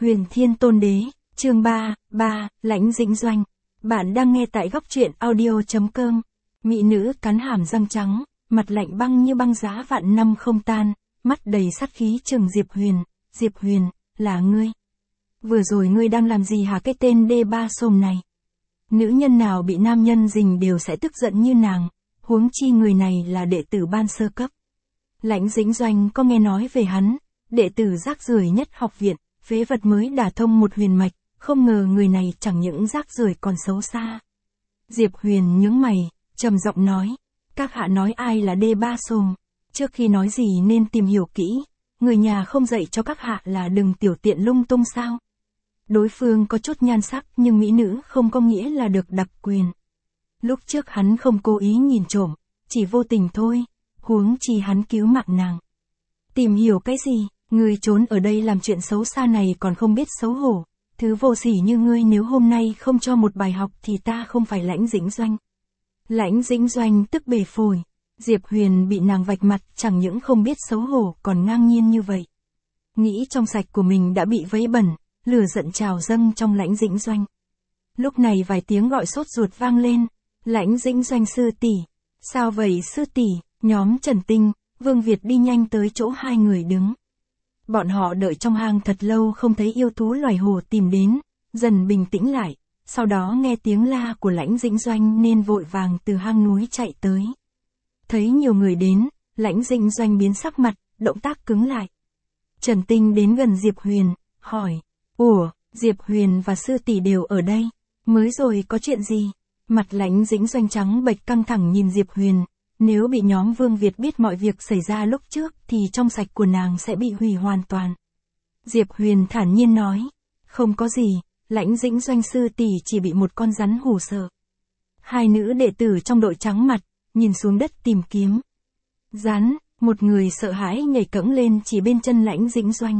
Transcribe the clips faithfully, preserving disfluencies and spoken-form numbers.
Huyền Thiên Tôn Đế, chương ba, ba, Lãnh Dĩnh Doanh. Bạn đang nghe tại góc truyện audio.com. Mỹ nữ cắn hàm răng trắng, mặt lạnh băng như băng giá vạn năm không tan, mắt đầy sát khí trừng Diệp Huyền. Diệp Huyền, là ngươi. Vừa rồi ngươi đang làm gì hả cái tên đê ba xồm này? Nữ nhân nào bị nam nhân dình đều sẽ tức giận như nàng, huống chi người này là đệ tử ban sơ cấp. Lãnh Dĩnh Doanh có nghe nói về hắn, đệ tử rác rưởi nhất học viện, phế vật mới đả thông một huyền mạch, không ngờ người này chẳng những rác rưởi còn xấu xa. Diệp Huyền nhướng mày, trầm giọng nói, các hạ nói ai là đê ba xồm, trước khi nói gì nên tìm hiểu kỹ, người nhà không dạy cho các hạ là đừng tiểu tiện lung tung sao. Đối phương có chút nhan sắc nhưng mỹ nữ không có nghĩa là được đặc quyền. Lúc trước hắn không cố ý nhìn trộm, chỉ vô tình thôi, huống chi hắn cứu mạng nàng. Tìm hiểu cái gì, ngươi trốn ở đây làm chuyện xấu xa này còn không biết xấu hổ, thứ vô sỉ như ngươi nếu hôm nay không cho một bài học thì ta không phải Lãnh Dĩnh Doanh. Lãnh Dĩnh Doanh tức bể phổi, Diệp Huyền bị nàng vạch mặt chẳng những không biết xấu hổ còn ngang nhiên như vậy. Nghĩ trong sạch của mình đã bị vấy bẩn, lửa giận trào dâng trong Lãnh Dĩnh Doanh. Lúc này vài tiếng gọi sốt ruột vang lên, Lãnh Dĩnh Doanh sư tỷ, sao vậy sư tỷ? Nhóm Trần Tinh, Vương Việt đi nhanh tới chỗ hai người đứng. Bọn họ đợi trong hang thật lâu không thấy yêu thú loài hổ tìm đến, dần bình tĩnh lại, sau đó nghe tiếng la của Lãnh Dĩnh Doanh nên vội vàng từ hang núi chạy tới. Thấy nhiều người đến, Lãnh Dĩnh Doanh biến sắc mặt, động tác cứng lại. Trần Tinh đến gần Diệp Huyền, hỏi, ủa, Diệp Huyền và sư tỷ đều ở đây, mới rồi có chuyện gì? Mặt Lãnh Dĩnh Doanh trắng bệch căng thẳng nhìn Diệp Huyền. Nếu bị nhóm Vương Việt biết mọi việc xảy ra lúc trước thì trong sạch của nàng sẽ bị hủy hoàn toàn. Diệp Huyền thản nhiên nói, không có gì, Lãnh Dĩnh Doanh sư tỷ chỉ bị một con rắn hù sợ. Hai nữ đệ tử trong đội trắng mặt, nhìn xuống đất tìm kiếm. Rắn, một người sợ hãi nhảy cẫng lên chỉ bên chân Lãnh Dĩnh Doanh.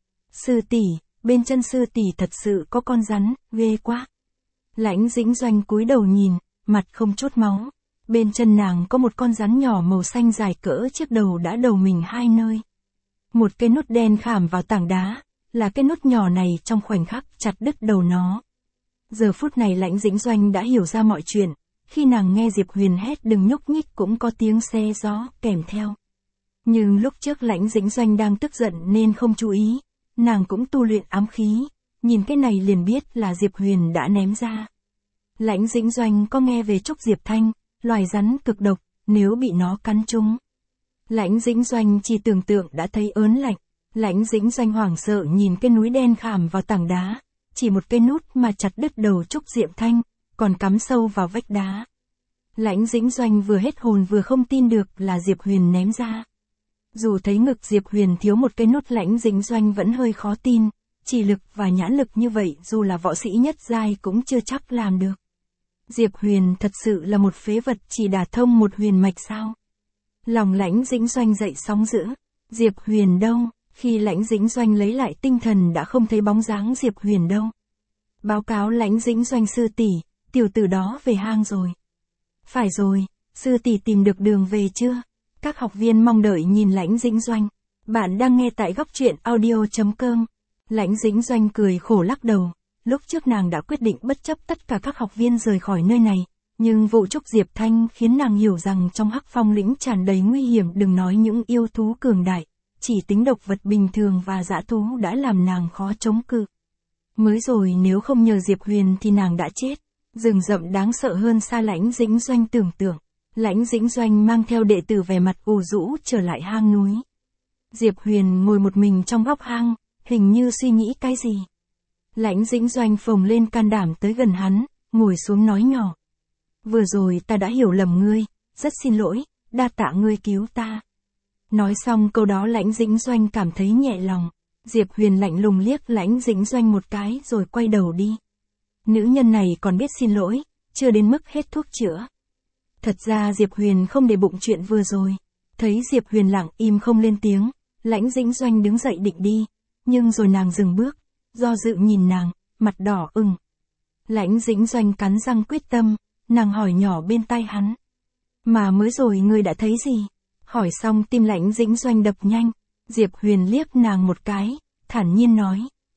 Sư tỷ, bên chân sư tỷ thật sự có con rắn, ghê quá. Lãnh Dĩnh Doanh cúi đầu nhìn, mặt không chút máu. Bên chân nàng có một con rắn nhỏ màu xanh dài cỡ chiếc đầu đã đầu mình hai nơi. Một cái nút đen khảm vào tảng đá, là cái nút nhỏ này trong khoảnh khắc chặt đứt đầu nó. Giờ phút này Lãnh Dĩnh Doanh đã hiểu ra mọi chuyện, khi nàng nghe Diệp Huyền hét đừng nhúc nhích cũng có tiếng xe gió kèm theo. Nhưng lúc trước Lãnh Dĩnh Doanh đang tức giận nên không chú ý, nàng cũng tu luyện ám khí, nhìn cái này liền biết là Diệp Huyền đã ném ra. Lãnh Dĩnh Doanh có nghe về trúc diệp thanh, loài rắn cực độc, nếu bị nó cắn trúng. Lãnh Dĩnh Doanh chỉ tưởng tượng đã thấy ớn lạnh, Lãnh Dĩnh Doanh hoảng sợ nhìn cái núi đen khảm vào tảng đá, chỉ một cây nút mà chặt đứt đầu trúc diệp thanh, còn cắm sâu vào vách đá. Lãnh Dĩnh Doanh vừa hết hồn vừa không tin được là Diệp Huyền ném ra. Dù thấy ngực Diệp Huyền thiếu một cây nút Lãnh Dĩnh Doanh vẫn hơi khó tin, chỉ lực và nhãn lực như vậy dù là võ sĩ nhất giai cũng chưa chắc làm được. Diệp Huyền thật sự là một phế vật chỉ đả thông một huyền mạch sao? Lòng Lãnh Dĩnh Doanh dậy sóng dữ. Diệp Huyền đâu? Khi Lãnh Dĩnh Doanh lấy lại tinh thần đã không thấy bóng dáng Diệp Huyền đâu. Báo cáo Lãnh Dĩnh Doanh sư tỷ, tiểu tử đó về hang rồi. Phải rồi, sư tỷ tìm được đường về chưa? Các học viên mong đợi nhìn Lãnh Dĩnh Doanh. Bạn đang nghe tại góc truyện audio.com. Lãnh Dĩnh Doanh cười khổ lắc đầu. Lúc trước nàng đã quyết định bất chấp tất cả các học viên rời khỏi nơi này, nhưng vụ trúc diệp thanh khiến nàng hiểu rằng trong Hắc Phong lĩnh tràn đầy nguy hiểm, đừng nói những yêu thú cường đại, chỉ tính độc vật bình thường và dã thú đã làm nàng khó chống cự. Mới rồi nếu không nhờ Diệp Huyền thì nàng đã chết. Rừng rậm đáng sợ hơn xa Lãnh Dĩnh Doanh tưởng tượng. Lãnh Dĩnh Doanh mang theo đệ tử vẻ mặt ủ rũ trở lại hang núi. Diệp Huyền ngồi một mình trong góc hang, hình như suy nghĩ cái gì. Lãnh Dĩnh Doanh phồng lên can đảm tới gần hắn, ngồi xuống nói nhỏ. Vừa rồi ta đã hiểu lầm ngươi, rất xin lỗi, đa tạ ngươi cứu ta. Nói xong câu đó Lãnh Dĩnh Doanh cảm thấy nhẹ lòng. Diệp Huyền lạnh lùng liếc Lãnh Dĩnh Doanh một cái rồi quay đầu đi. Nữ nhân này còn biết xin lỗi, chưa đến mức hết thuốc chữa. Thật ra Diệp Huyền không để bụng chuyện vừa rồi. Thấy Diệp Huyền lặng im không lên tiếng, Lãnh Dĩnh Doanh đứng dậy định đi, nhưng rồi nàng dừng bước. Do dự nhìn nàng, mặt đỏ ửng. Lãnh Dĩnh Doanh cắn răng quyết tâm, nàng hỏi nhỏ bên tai hắn. Mà mới rồi ngươi đã thấy gì? Hỏi xong tim Lãnh Dĩnh Doanh đập nhanh, Diệp Huyền liếc nàng một cái, thản nhiên nói.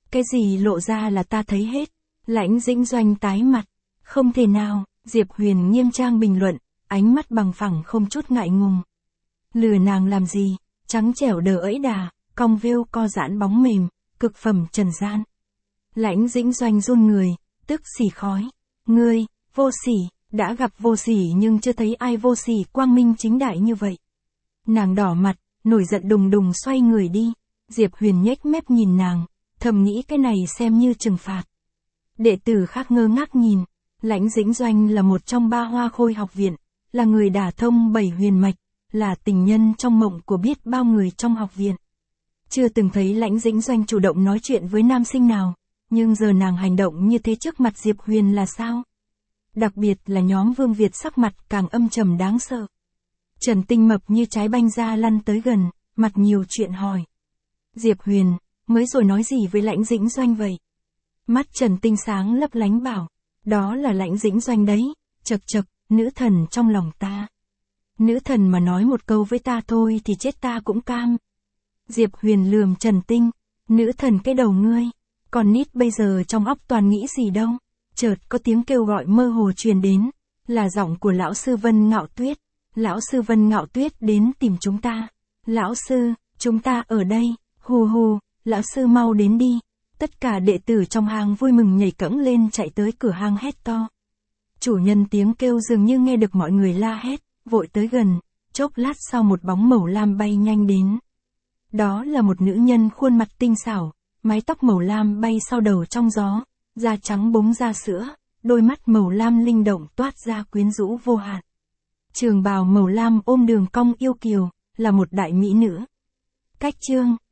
Cái gì lộ ra là ta thấy hết. Lãnh Dĩnh Doanh tái mặt. Không thể nào, Diệp Huyền nghiêm trang bình luận, ánh mắt bằng phẳng không chút ngại ngùng. Lừa nàng làm gì, trắng trẻo đờ ẫy đà, cong vêu co giãn bóng mềm, cực phẩm trần gian. Lãnh Dĩnh Doanh run người, tức xỉ khói. Ngươi, vô sỉ, đã gặp vô sỉ nhưng chưa thấy ai vô sỉ quang minh chính đại như vậy. Nàng đỏ mặt, nổi giận đùng đùng xoay người đi. Diệp Huyền nhếch mép nhìn nàng, thầm nghĩ cái này xem như trừng phạt. Đệ tử khác ngơ ngác nhìn. Lãnh Dĩnh Doanh là một trong ba hoa khôi học viện, là người đả thông bảy huyền mạch, là tình nhân trong mộng của biết bao người trong học viện. Chưa từng thấy Lãnh Dĩnh Doanh chủ động nói chuyện với nam sinh nào, nhưng giờ nàng hành động như thế trước mặt Diệp Huyền là sao? Đặc biệt là nhóm Vương Việt sắc mặt càng âm trầm đáng sợ. Trần Tinh mập như trái banh ra lăn tới gần, mặt nhiều chuyện hỏi. Diệp Huyền, mới rồi nói gì với Lãnh Dĩnh Doanh vậy? Mắt Trần Tinh sáng lấp lánh bảo, đó là Lãnh Dĩnh Doanh đấy, chật chật, nữ thần trong lòng ta. Nữ thần mà nói một câu với ta thôi thì chết ta cũng cam. Diệp Huyền lườm Trần Tinh, nữ thần cái đầu ngươi, còn nít bây giờ trong óc toàn nghĩ gì đâu. Chợt có tiếng kêu gọi mơ hồ truyền đến, là giọng của lão sư Vân Ngạo Tuyết. Lão sư Vân Ngạo Tuyết đến tìm chúng ta. Lão sư, chúng ta ở đây, hù hù, lão sư mau đến đi. Tất cả đệ tử trong hang vui mừng nhảy cẫng lên chạy tới cửa hang hét to. Chủ nhân tiếng kêu dường như nghe được mọi người la hét, vội tới gần, chốc lát sau một bóng màu lam bay nhanh đến. Đó là một nữ nhân khuôn mặt tinh xảo, mái tóc màu lam bay sau đầu trong gió, da trắng bóng da sữa, đôi mắt màu lam linh động toát ra quyến rũ vô hạn. Trường bào màu lam ôm đường cong yêu kiều, là một đại mỹ nữ. Cách chương